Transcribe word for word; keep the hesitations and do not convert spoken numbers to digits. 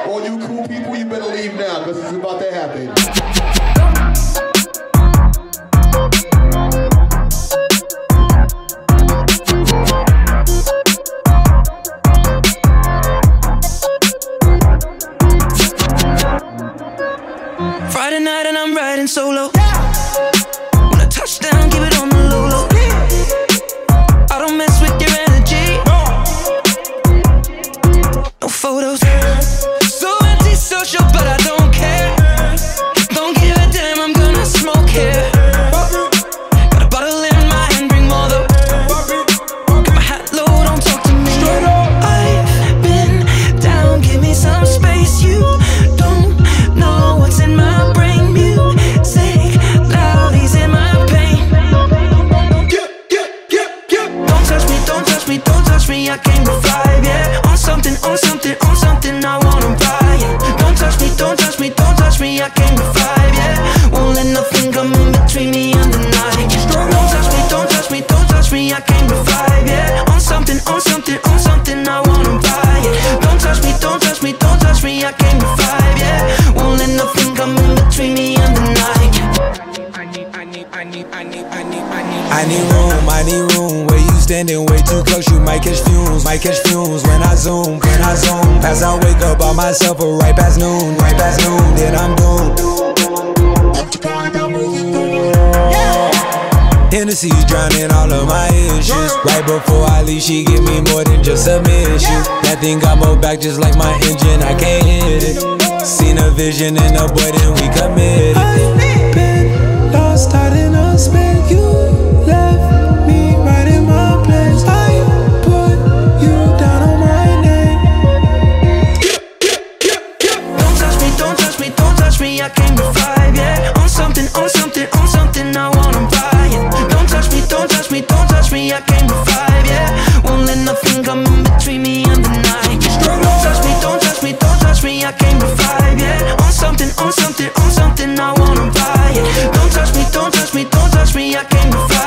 All you cool people, you better leave now, because it's about to happen. Friday night and I'm riding solo. When I touch down, keep it on the low low. I don't mess with your energy. No photos. So antisocial, but I don't care. Don't give a damn, I'm gonna smoke here. Got a bottle in my hand, bring more though. Got my hat low, don't talk to me. I've been down, give me some space. You don't know what's in my brain. Music loud, he's in my pain. Don't touch me, don't touch me, don't touch me. I came to vibe, yeah. On something, on something, on something I wanna buy, yeah. Don't touch me, don't touch me, don't touch me. I came to vibe, yeah. Won't let nothing come in between me and the night. Don't touch me, don't touch me, don't touch me. I came to vibe, yeah. On something, on something, on something I wanna buy, yeah. Don't touch me, don't touch me, don't touch me. I came to vibe, yeah. Won't let nothing come in between me and the night. I need, I need, I need, I need, I need, I need, I need room, I need room. Where you standing way too close, you might catch fumes, might catch fumes. When I zoom, when I zoom, as I wake up by myself, or right past noon, right past noon, then I'm doomed. Hennessy drowning all of my issues. Right before I leave, she give me more than just submission. That thing got more back just like my engine, I can't hit it. Seen a vision in a boy, then we committed. I've been lost out in a space. You left me right in my place. I put you down on my name. don't touch me, don't touch me, don't touch me. I came to vibe, yeah. On something, on something, on something I wanna buy, yeah. Don't touch me, don't touch me, don't touch me. I came to vibe, yeah. Won't let nothing come in between me and the night. Don't touch me, don't touch me, don't touch me. I came to vibe, yeah. On something, on something, on something I wanna buy, yeah. Don't touch me, don't touch me, don't touch me. I came to vibe.